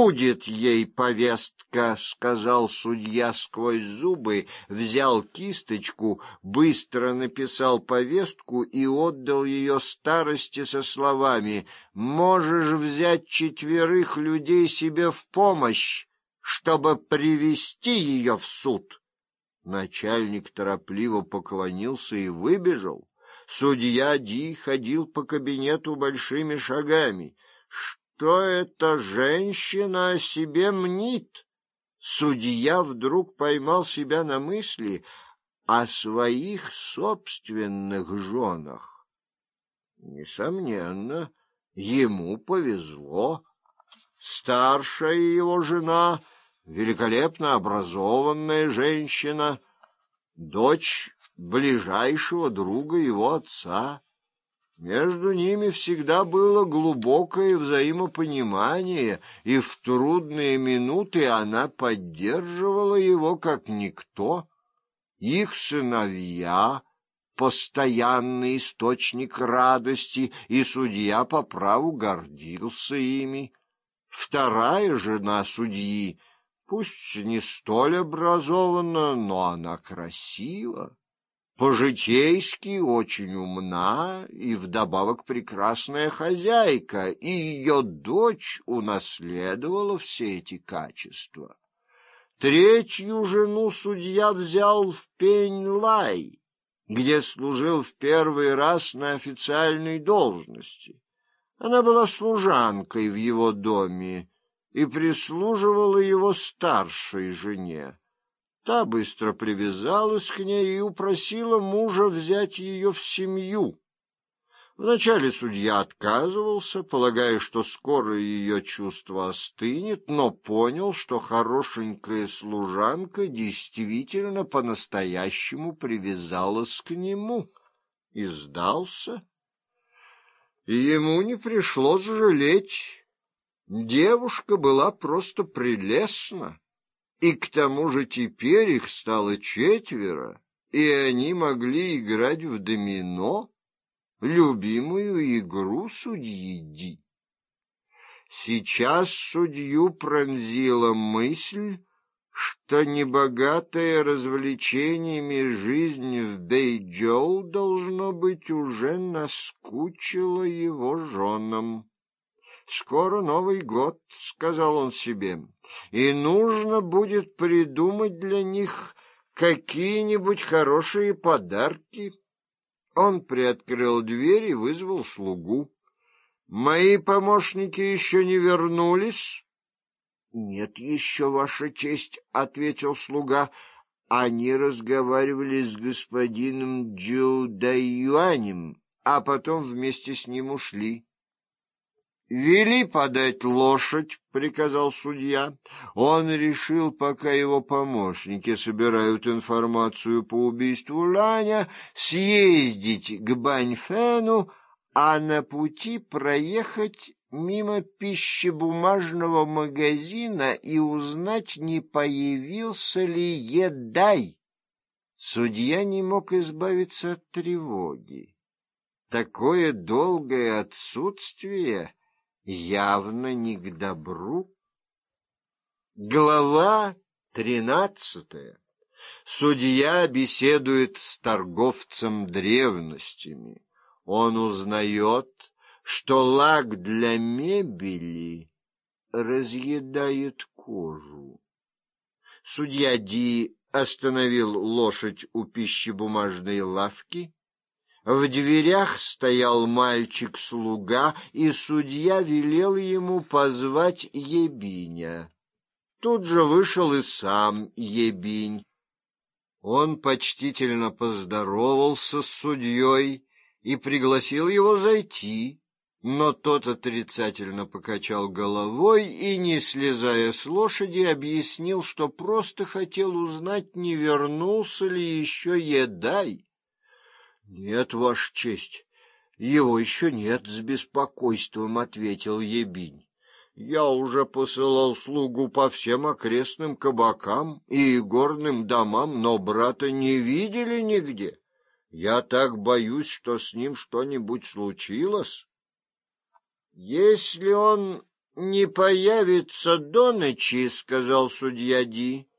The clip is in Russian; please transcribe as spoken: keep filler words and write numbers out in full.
будет ей повестка, — сказал судья сквозь зубы, взял кисточку, быстро написал повестку и отдал ее старости со словами: «Можешь взять четверых людей себе в помощь, чтобы привести ее в суд». Начальник торопливо поклонился и выбежал. Судья Ди ходил по кабинету большими шагами. Что эта женщина о себе мнит? Судья вдруг поймал себя на мысли о своих собственных женах. Несомненно, ему повезло. Старшая его жена — великолепно образованная женщина, дочь ближайшего друга его отца. Между ними всегда было глубокое взаимопонимание, и в трудные минуты она поддерживала его как никто. Их сыновья — постоянный источник радости, и судья по праву гордился ими. Вторая жена судьи, пусть не столь образована, но она красива. По-житейски очень умна и вдобавок прекрасная хозяйка, и ее дочь унаследовала все эти качества. Третью жену судья взял в Пень-Лай, где служил в первый раз на официальной должности. Она была служанкой в его доме и прислуживала его старшей жене. Та быстро привязалась к ней и упросила мужа взять ее в семью. Вначале судья отказывался, полагая, что скоро ее чувство остынет, но понял, что хорошенькая служанка действительно по-настоящему привязалась к нему, и сдался. И ему не пришлось жалеть. Девушка была просто прелестна. И к тому же теперь их стало четверо, и они могли играть в домино, любимую игру судьи Ди. Сейчас судью пронзила мысль, что небогатая развлечениями жизнь в Бэйчжоу, должно быть, уже наскучила его женам. «Скоро Новый год», — сказал он себе, — «и нужно будет придумать для них какие-нибудь хорошие подарки». Он приоткрыл дверь и вызвал слугу. «Мои помощники еще не вернулись?» «Нет еще, Ваша честь», — ответил слуга. «Они разговаривали с господином Джу Даюанем, а потом вместе с ним ушли». «Вели подать лошадь», — приказал судья. Он решил, пока его помощники собирают информацию по убийству Ланя, съездить к Баньфену, а на пути проехать мимо пищебумажного магазина и узнать, не появился ли Едай. Судья не мог избавиться от тревоги. Такое долгое отсутствие явно не к добру. Глава тринадцатая. Судья беседует с торговцем древностями. Он узнает, что лак для мебели разъедает кожу. Судья Ди остановил лошадь у пищебумажной лавки. В дверях стоял мальчик-слуга, и судья велел ему позвать Ебиня. Тут же вышел и сам Ебинь. Он почтительно поздоровался с судьей и пригласил его зайти, но тот отрицательно покачал головой и, не слезая с лошади, объяснил, что просто хотел узнать, не вернулся ли еще Едай. — Нет, Ваша честь, его еще нет, — с беспокойством ответил Ебинь. — Я уже посылал слугу по всем окрестным кабакам и игорным домам, но брата не видели нигде. Я так боюсь, что с ним что-нибудь случилось. Если он — Не появится до ночи, — сказал судья Ди,